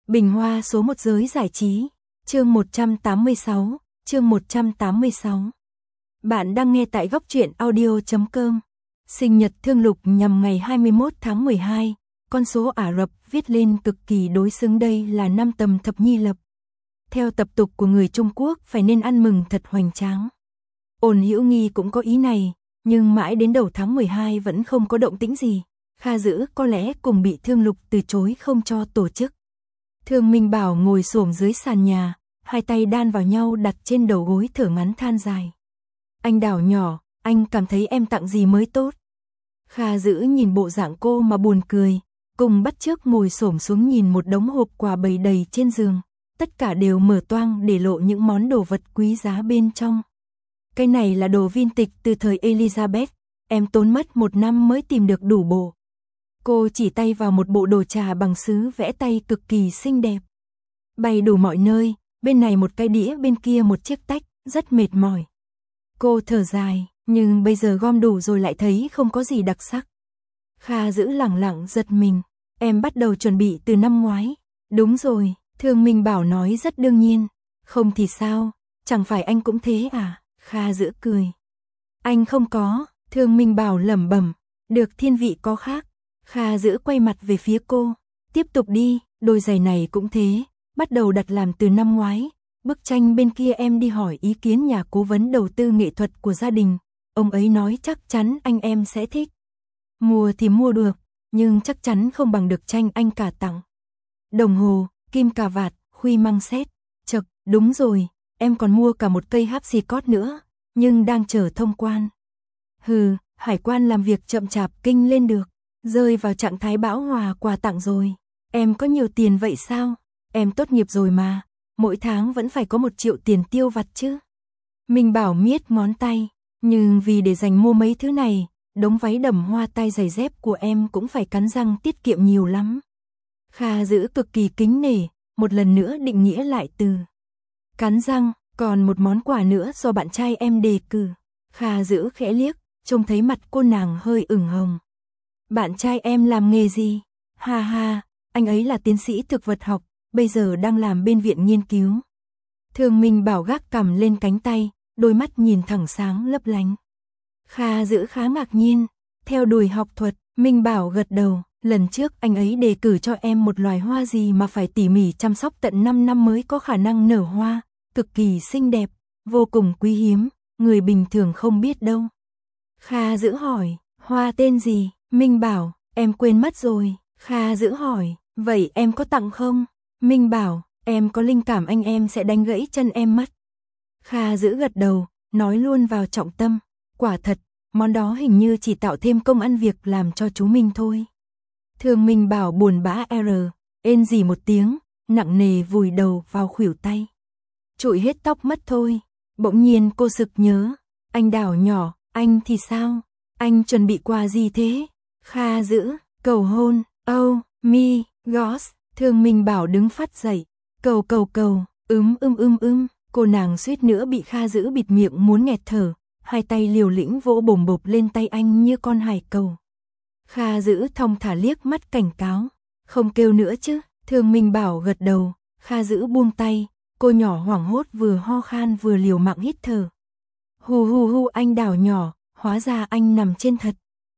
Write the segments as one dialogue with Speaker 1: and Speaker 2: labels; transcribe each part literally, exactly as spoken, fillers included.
Speaker 1: Bình Hoa số một giới giải trí, chương một trăm tám mươi sáu, chương một trăm tám mươi sáu. Bạn đang nghe tại góc truyện audio chấm com. Sinh nhật Thương Lục nhằm ngày hai mươi mốt tháng mười hai, con số Ả Rập viết lên cực kỳ đối xứng, đây là năm Tầm Thập Nhi Lập. Theo tập tục của người Trung Quốc phải nên ăn mừng thật hoành tráng. Ôn Hữu Nghi cũng có ý này, nhưng mãi đến đầu tháng mười hai vẫn không có động tĩnh gì. Kha Dữ có lẽ cùng bị Thương Lục từ chối không cho tổ chức. Thương Minh Bảo ngồi xổm dưới sàn nhà, hai tay đan vào nhau đặt trên đầu gối thở ngắn than dài. Anh Đào nhỏ, anh cảm thấy em tặng gì mới tốt? Kha Dữ nhìn bộ dạng cô mà buồn cười, cùng bắt chước ngồi xổm xuống nhìn một đống hộp quà bày đầy trên giường. Tất cả đều mở toang để lộ những món đồ vật quý giá bên trong. Cái này là đồ vintage từ thời Elizabeth, em tốn mất một năm mới tìm được đủ bộ. Cô chỉ tay vào một bộ đồ trà bằng sứ vẽ tay cực kỳ xinh đẹp. Bày đủ mọi nơi, bên này một cái đĩa, bên kia một chiếc tách, rất mệt mỏi. Cô thở dài, nhưng bây giờ gom đủ rồi lại thấy không có gì đặc sắc. Kha Dữ lẳng lặng giật mình, em bắt đầu chuẩn bị từ năm ngoái. Đúng rồi, Thương Minh Bảo nói rất đương nhiên. Không thì sao, chẳng phải anh cũng thế à? Kha Dữ cười. Anh không có, Thương Minh Bảo lẩm bẩm, được thiên vị có khác. Kha Dữ quay mặt về phía cô, tiếp tục đi, đôi giày này cũng thế, bắt đầu đặt làm từ năm ngoái. Bức tranh bên kia em đi hỏi ý kiến nhà cố vấn đầu tư nghệ thuật của gia đình, ông ấy nói chắc chắn anh em sẽ thích. Mua thì mua được, nhưng chắc chắn không bằng được tranh anh cả tặng. Đồng hồ, kim cà vạt, khuy măng xét, chậc, đúng rồi, em còn mua cả một cây hapsicot nữa, nhưng đang chờ thông quan. Hừ, hải quan làm việc chậm chạp kinh lên được. Rơi vào trạng thái bão hòa quà tặng rồi. Em có nhiều tiền vậy sao? Em tốt nghiệp rồi mà, mỗi tháng vẫn phải có một triệu tiền tiêu vặt chứ. Minh Bảo miết ngón tay, nhưng vì để dành mua mấy thứ này, đống váy đầm hoa tai giày dép của em cũng phải cắn răng tiết kiệm nhiều lắm. Kha Dữ cực kỳ kính nể, một lần nữa định nghĩa lại từ cắn răng, còn một món quà nữa do bạn trai em đề cử. Kha Dữ khẽ liếc, trông thấy mặt cô nàng hơi ửng hồng. Bạn trai em làm nghề gì? Ha ha, anh ấy là tiến sĩ thực vật học, bây giờ đang làm bên viện nghiên cứu. Thương Minh Bảo gác cằm lên cánh tay, đôi mắt nhìn thẳng sáng lấp lánh. Kha Dữ khá ngạc nhiên, theo đuổi học thuật. Minh Bảo gật đầu, lần trước anh ấy đề cử cho em một loài hoa gì mà phải tỉ mỉ chăm sóc tận năm năm mới có khả năng nở hoa, cực kỳ xinh đẹp, vô cùng quý hiếm, người bình thường không biết đâu. Kha Dữ hỏi, hoa tên gì? Minh Bảo, em quên mất rồi. Kha Dữ hỏi, vậy em có tặng không? Minh Bảo, em có linh cảm anh em sẽ đánh gãy chân em mất. Kha Dữ gật đầu, nói luôn vào trọng tâm. Quả thật, món đó hình như chỉ tạo thêm công ăn việc làm cho chú Minh thôi. Thương Minh Bảo buồn bã r, ên gì một tiếng, nặng nề vùi đầu vào khuỷu tay. Trụi hết tóc mất thôi. Bỗng nhiên cô sực nhớ, anh Đào nhỏ, anh thì sao? Anh chuẩn bị quà gì thế? Kha Dữ, cầu hôn, oh, me, gosh. Thương Minh Bảo đứng phát dậy, cầu cầu cầu, ưm ưm ưm ưm, cô nàng suýt nữa bị Kha Dữ bịt miệng muốn nghẹt thở, hai tay liều lĩnh vỗ bồm bộp lên tay anh như con hải cầu. Kha Dữ thong thả liếc mắt cảnh cáo, không kêu nữa chứ. Thương Minh Bảo gật đầu, Kha Dữ buông tay, cô nhỏ hoảng hốt vừa ho khan vừa liều mạng hít thở. Hu hu hu, anh Đào nhỏ, hóa ra anh nằm trên thật.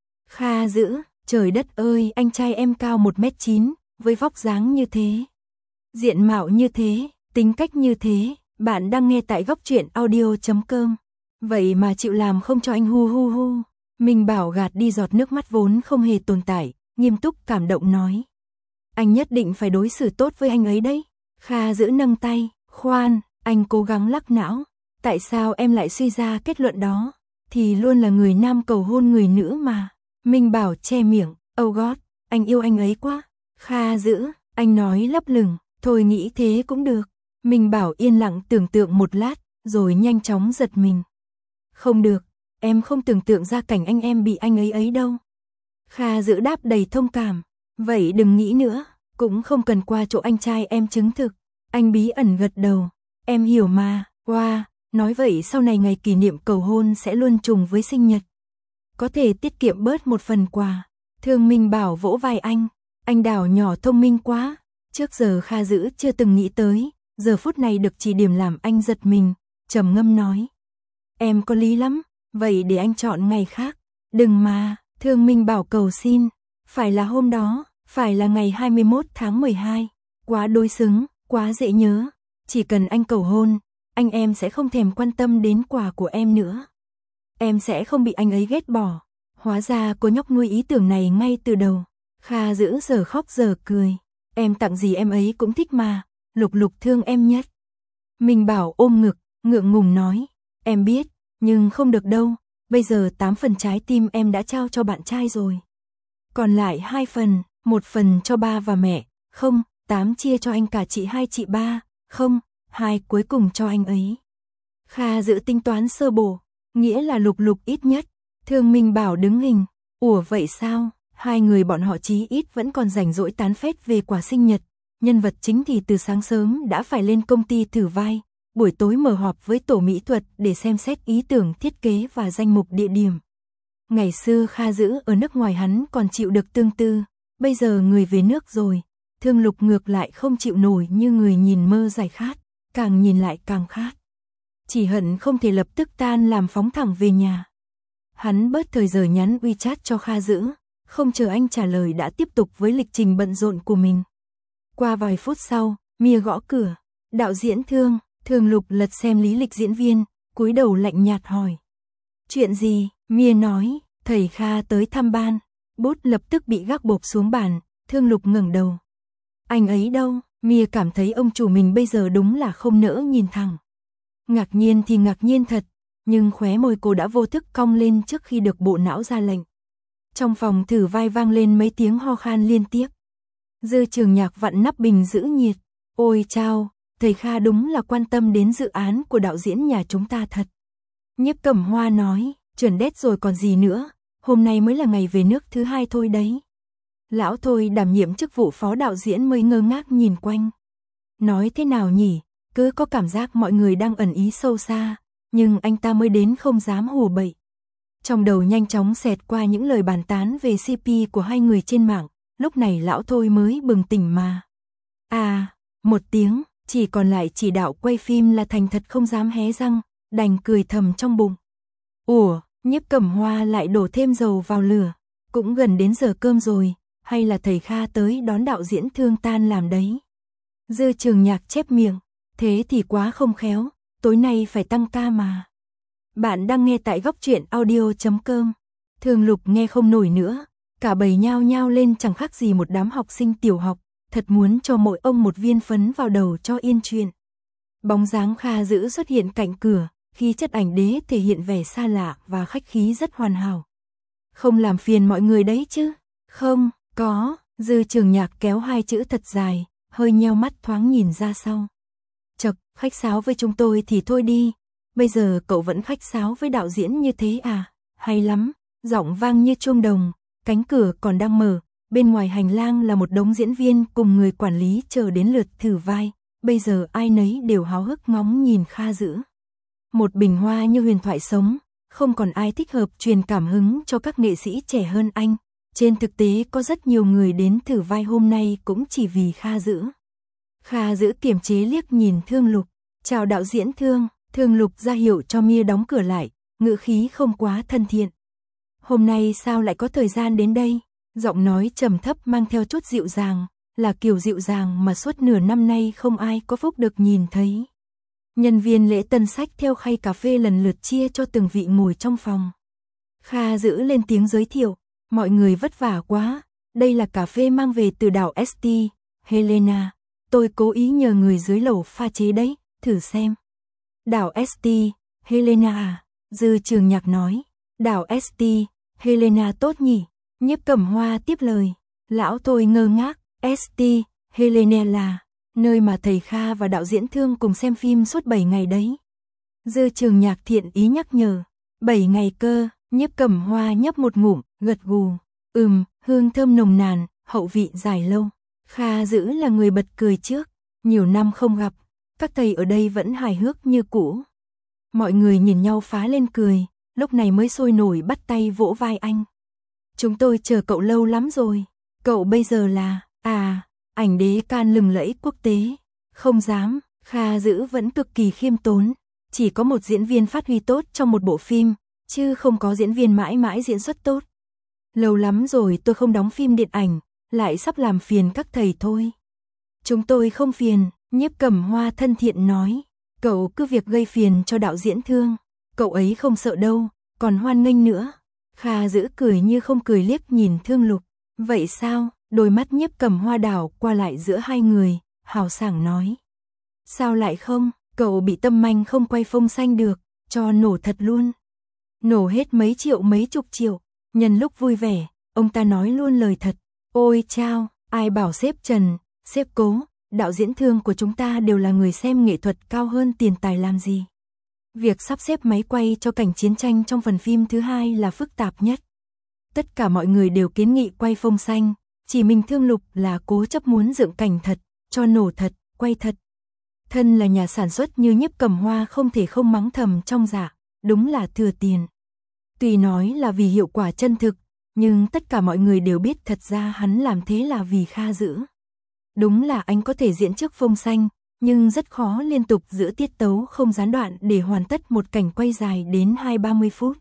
Speaker 1: Kha Dữ, trời đất ơi, anh trai em cao một mét chín, với vóc dáng như thế, diện mạo như thế, tính cách như thế. Bạn đang nghe tại góc truyện audio chấm com. Vậy mà chịu làm không cho anh hu hu hu. Minh Bảo gạt đi giọt nước mắt vốn không hề tồn tại, nghiêm túc cảm động nói. Anh nhất định phải đối xử tốt với anh ấy đấy. Kha Dữ nâng tay, khoan, anh cố gắng lắc não. Tại sao em lại suy ra kết luận đó? Thì luôn là người nam cầu hôn người nữ mà. Minh Bảo che miệng, oh god, anh yêu anh ấy quá. Kha Dữ, anh nói lấp lửng, thôi nghĩ thế cũng được. Minh Bảo yên lặng tưởng tượng một lát, rồi nhanh chóng giật mình. Không được, em không tưởng tượng ra cảnh anh em bị anh ấy ấy đâu. Kha Dữ đáp đầy thông cảm, vậy đừng nghĩ nữa, cũng không cần qua chỗ anh trai em chứng thực. Anh bí ẩn gật đầu, em hiểu mà, wow, nói vậy sau này ngày kỷ niệm cầu hôn sẽ luôn trùng với sinh nhật. Có thể tiết kiệm bớt một phần quà. Thương Minh Bảo vỗ vai anh, anh Đào nhỏ thông minh quá. Trước giờ Kha Dữ chưa từng nghĩ tới, giờ phút này được chỉ điểm làm anh giật mình, trầm ngâm nói. Em có lý lắm, vậy để anh chọn ngày khác. Đừng mà, Thương Minh Bảo cầu xin, phải là hôm đó, phải là ngày hai mươi mốt tháng mười hai, quá đối xứng, quá dễ nhớ, chỉ cần anh cầu hôn, anh em sẽ không thèm quan tâm đến quà của em nữa. Em sẽ không bị anh ấy ghét bỏ. Hóa ra cô nhóc nuôi ý tưởng này ngay từ đầu. Kha Dữ giờ khóc giờ cười. Em tặng gì em ấy cũng thích mà, Lục Lục thương em nhất. Minh Bảo ôm ngực, ngượng ngùng nói. Em biết, nhưng không được đâu, bây giờ tám phần trái tim em đã trao cho bạn trai rồi. Còn lại hai phần, một phần cho ba và mẹ, không, tám chia cho anh cả chị hai chị ba, không, hai cuối cùng cho anh ấy. Kha Dữ tính toán sơ bộ, nghĩa là Lục Lục ít nhất. Thương Minh Bảo đứng hình, ủa vậy sao, hai người bọn họ chí ít vẫn còn rảnh rỗi tán phét về quả sinh nhật, nhân vật chính thì từ sáng sớm đã phải lên công ty thử vai, buổi tối mở họp với tổ mỹ thuật để xem xét ý tưởng thiết kế và danh mục địa điểm. Ngày xưa Kha Dữ ở nước ngoài hắn còn chịu được tương tư, bây giờ người về nước rồi, Thương Lục ngược lại không chịu nổi như người nhìn mơ giải khát, càng nhìn lại càng khát. Chỉ hận không thể lập tức tan làm phóng thẳng về nhà. Hắn bớt thời giờ nhắn WeChat cho Kha Dữ, không chờ anh trả lời đã tiếp tục với lịch trình bận rộn của mình. Qua vài phút sau, Mia gõ cửa, đạo diễn Thương, Thương Lục lật xem lý lịch diễn viên, cúi đầu lạnh nhạt hỏi. Chuyện gì? Mia nói, thầy Kha tới thăm ban, bút lập tức bị gác bộp xuống bàn, Thương Lục ngẩng đầu. Anh ấy đâu? Mia cảm thấy ông chủ mình bây giờ đúng là không nỡ nhìn thẳng. Ngạc nhiên thì ngạc nhiên thật, nhưng khóe môi cô đã vô thức cong lên trước khi được bộ não ra lệnh. Trong phòng thử vai vang lên mấy tiếng ho khan liên tiếp. Dư Trường Nhạc vặn nắp bình giữ nhiệt. Ôi chao, thầy Kha đúng là quan tâm đến dự án của đạo diễn nhà chúng ta thật. Nhiếp Cẩm Hoa nói, chuẩn đét rồi còn gì nữa, hôm nay mới là ngày về nước thứ hai thôi đấy. Lão Thôi đảm nhiệm chức vụ phó đạo diễn mới ngơ ngác nhìn quanh. Nói thế nào nhỉ, cứ có cảm giác mọi người đang ẩn ý sâu xa, nhưng anh ta mới đến không dám hù bậy. Trong đầu nhanh chóng xẹt qua những lời bàn tán về xê pê của hai người trên mạng, lúc này lão Thôi mới bừng tỉnh mà. À, một tiếng, chỉ còn lại chỉ đạo quay phim là thành thật không dám hé răng, đành cười thầm trong bụng. Ủa, Nhiếp Cẩm Hoa lại đổ thêm dầu vào lửa, cũng gần đến giờ cơm rồi, hay là thầy Kha tới đón đạo diễn Thương tan làm đấy. Dư Trường Nhạc chép miệng, thế thì quá không khéo, tối nay phải tăng ca mà. Bạn đang nghe tại góc truyện audio chấm com. Thương Lục nghe không nổi nữa, cả bầy nhao nhao lên chẳng khác gì một đám học sinh tiểu học, thật muốn cho mỗi ông một viên phấn vào đầu cho yên chuyện. Bóng dáng Kha Dữ xuất hiện cạnh cửa, khi chất ảnh đế thể hiện vẻ xa lạ và khách khí rất hoàn hảo. Không làm phiền mọi người đấy chứ? Không, có, Dư Trường Nhạc kéo hai chữ thật dài, hơi nheo mắt thoáng nhìn ra sau. Chật, khách sáo với chúng tôi thì thôi đi. Bây giờ cậu vẫn khách sáo với đạo diễn như thế à? Hay lắm, giọng vang như chuông đồng, cánh cửa còn đang mở, bên ngoài hành lang là một đống diễn viên cùng người quản lý chờ đến lượt thử vai, bây giờ ai nấy đều háo hức ngóng nhìn Kha Dữ. Một bình hoa như huyền thoại sống, không còn ai thích hợp truyền cảm hứng cho các nghệ sĩ trẻ hơn anh. Trên thực tế có rất nhiều người đến thử vai hôm nay cũng chỉ vì Kha Dữ. Kha Dữ kiềm chế liếc nhìn Thương Lục, chào đạo diễn Thương. Thương Lục ra hiệu cho Mia đóng cửa lại, ngữ khí không quá thân thiện. Hôm nay sao lại có thời gian đến đây? Giọng nói trầm thấp mang theo chút dịu dàng, là kiểu dịu dàng mà suốt nửa năm nay không ai có phúc được nhìn thấy. Nhân viên lễ tân sách theo khay cà phê lần lượt chia cho từng vị ngồi trong phòng. Kha Dữ lên tiếng giới thiệu, mọi người vất vả quá, đây là cà phê mang về từ đảo ét tê, Helena, tôi cố ý nhờ người dưới lầu pha chế đấy, thử xem. Đảo ét tê, Helena à? Dư Trường Nhạc nói. Đảo ét tê, Helena tốt nhỉ? Nhiếp Cẩm Hoa tiếp lời. Lão Thôi ngơ ngác, ét tê, Helena là nơi mà thầy Kha và đạo diễn Thương cùng xem phim suốt bảy ngày đấy. Dư Trường Nhạc thiện ý nhắc nhở. bảy ngày cơ, Nhiếp Cẩm Hoa nhấp một ngụm, gật gù. Ừm, hương thơm nồng nàn, hậu vị dài lâu. Kha Dữ là người bật cười trước. Nhiều năm không gặp, các thầy ở đây vẫn hài hước như cũ. Mọi người nhìn nhau phá lên cười, lúc này mới sôi nổi bắt tay vỗ vai anh. Chúng tôi chờ cậu lâu lắm rồi, cậu bây giờ là, à, ảnh đế can lừng lẫy quốc tế. Không dám, Kha Dữ vẫn cực kỳ khiêm tốn. Chỉ có một diễn viên phát huy tốt trong một bộ phim, chứ không có diễn viên mãi mãi diễn xuất tốt. Lâu lắm rồi tôi không đóng phim điện ảnh, lại sắp làm phiền các thầy thôi. Chúng tôi không phiền, Nhiếp Cẩm Hoa thân thiện nói. Cậu cứ việc gây phiền cho đạo diễn Thương, cậu ấy không sợ đâu, còn hoan nghênh nữa. Kha Dữ cười như không cười liếc nhìn Thương Lục. Vậy sao? Đôi mắt Nhiếp Cẩm Hoa đảo qua lại giữa hai người, hào sảng nói. Sao lại không? Cậu bị tâm manh không quay phông xanh được, cho nổ thật luôn. Nổ hết mấy triệu mấy chục triệu, nhân lúc vui vẻ, ông ta nói luôn lời thật. Ôi chao, ai bảo sếp Trần, sếp Cố, đạo diễn Thương của chúng ta đều là người xem nghệ thuật cao hơn tiền tài làm gì. Việc sắp xếp máy quay cho cảnh chiến tranh trong phần phim thứ hai là phức tạp nhất. Tất cả mọi người đều kiến nghị quay phông xanh, chỉ mình Thương Lục là cố chấp muốn dựng cảnh thật, cho nổ thật, quay thật. Thân là nhà sản xuất như Nhiếp Cẩm Hoa không thể không mắng thầm trong dạ, đúng là thừa tiền. Tuy nói là vì hiệu quả chân thực, nhưng tất cả mọi người đều biết thật ra hắn làm thế là vì Kha Dữ. Đúng là anh có thể diễn trước phông xanh, nhưng rất khó liên tục giữ tiết tấu không gián đoạn để hoàn tất một cảnh quay dài đến hai ba mươi phút.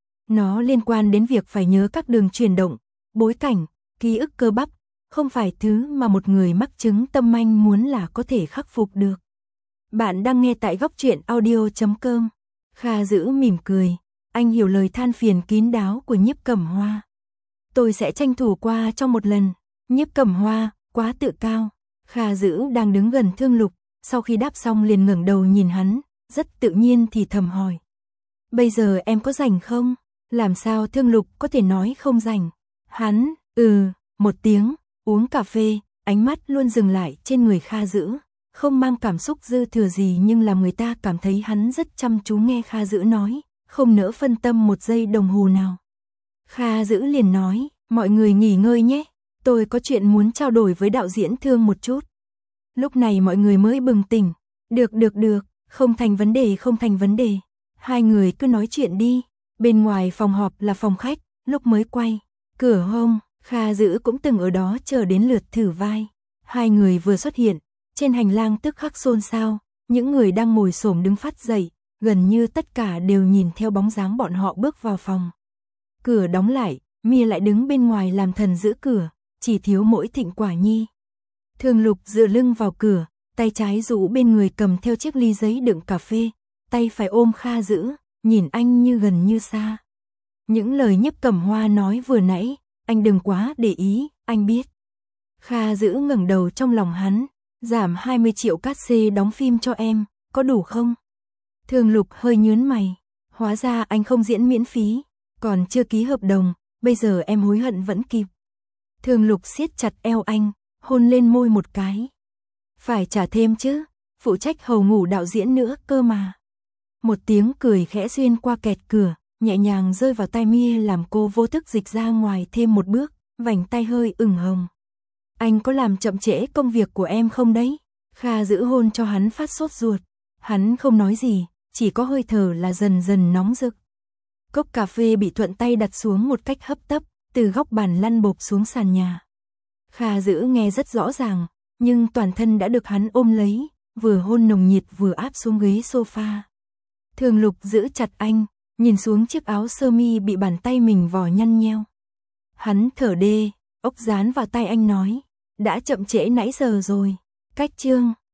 Speaker 1: Nó liên quan đến việc phải nhớ các đường chuyển động, bối cảnh, ký ức cơ bắp, không phải thứ mà một người mắc chứng tâm manh muốn là có thể khắc phục được. Bạn đang nghe tại góc truyện audio chấm com. Kha Dữ mỉm cười, anh hiểu lời than phiền kín đáo của Nhiếp Cẩm Hoa. Tôi sẽ tranh thủ qua trong một lần. Nhiếp Cẩm Hoa, quá tự cao. Kha Dữ đang đứng gần Thương Lục, sau khi đáp xong liền ngẩng đầu nhìn hắn, rất tự nhiên thì thầm hỏi. Bây giờ em có rảnh không? Làm sao Thương Lục có thể nói không rảnh? Hắn, ừ, một tiếng, uống cà phê, ánh mắt luôn dừng lại trên người Kha Dữ. Không mang cảm xúc dư thừa gì nhưng làm người ta cảm thấy hắn rất chăm chú nghe Kha Dữ nói, không nỡ phân tâm một giây đồng hồ nào. Kha Dữ liền nói, mọi người nghỉ ngơi nhé, tôi có chuyện muốn trao đổi với đạo diễn Thương một chút. Lúc này mọi người mới bừng tỉnh, được được được, không thành vấn đề không thành vấn đề, hai người cứ nói chuyện đi. Bên ngoài phòng họp là phòng khách, lúc mới quay, cửa hông, Kha Dữ cũng từng ở đó chờ đến lượt thử vai. Hai người vừa xuất hiện, trên hành lang tức khắc xôn xao, những người đang ngồi xổm đứng phát dậy, gần như tất cả đều nhìn theo bóng dáng bọn họ bước vào phòng. Cửa đóng lại, Mia lại đứng bên ngoài làm thần giữ cửa, chỉ thiếu mỗi Thịnh Quả Nhi. Thương Lục dựa lưng vào cửa, tay trái rũ bên người cầm theo chiếc ly giấy đựng cà phê, tay phải ôm Kha Dữ, nhìn anh như gần như xa. Những lời Nhiếp Cẩm Hoa nói vừa nãy, anh đừng quá để ý, anh biết. Kha Dữ ngẩng đầu trong lòng hắn, giảm hai mươi triệu cát xê đóng phim cho em, có đủ không? Thương Lục hơi nhướng mày, hóa ra anh không diễn miễn phí, còn chưa ký hợp đồng, bây giờ em hối hận vẫn kịp. Thương Lục siết chặt eo anh, hôn lên môi một cái. Phải trả thêm chứ, phụ trách hầu ngủ đạo diễn nữa cơ mà. Một tiếng cười khẽ xuyên qua kẹt cửa, nhẹ nhàng rơi vào tai Mia làm cô vô thức dịch ra ngoài thêm một bước, vành tay hơi ửng hồng. Anh có làm chậm trễ công việc của em không đấy? Kha Dữ hôn cho hắn phát sốt ruột. Hắn không nói gì, chỉ có hơi thở là dần dần nóng rực. Cốc cà phê bị thuận tay đặt xuống một cách hấp tấp, từ góc bàn lăn bộp xuống sàn nhà. Kha Dữ nghe rất rõ ràng, nhưng toàn thân đã được hắn ôm lấy, vừa hôn nồng nhiệt vừa áp xuống ghế sofa. Thương Lục giữ chặt anh, nhìn xuống chiếc áo sơ mi bị bàn tay mình vò nhăn nheo. Hắn thở đê, ốc dán vào tay anh nói, đã chậm trễ nãy giờ rồi. Cách chương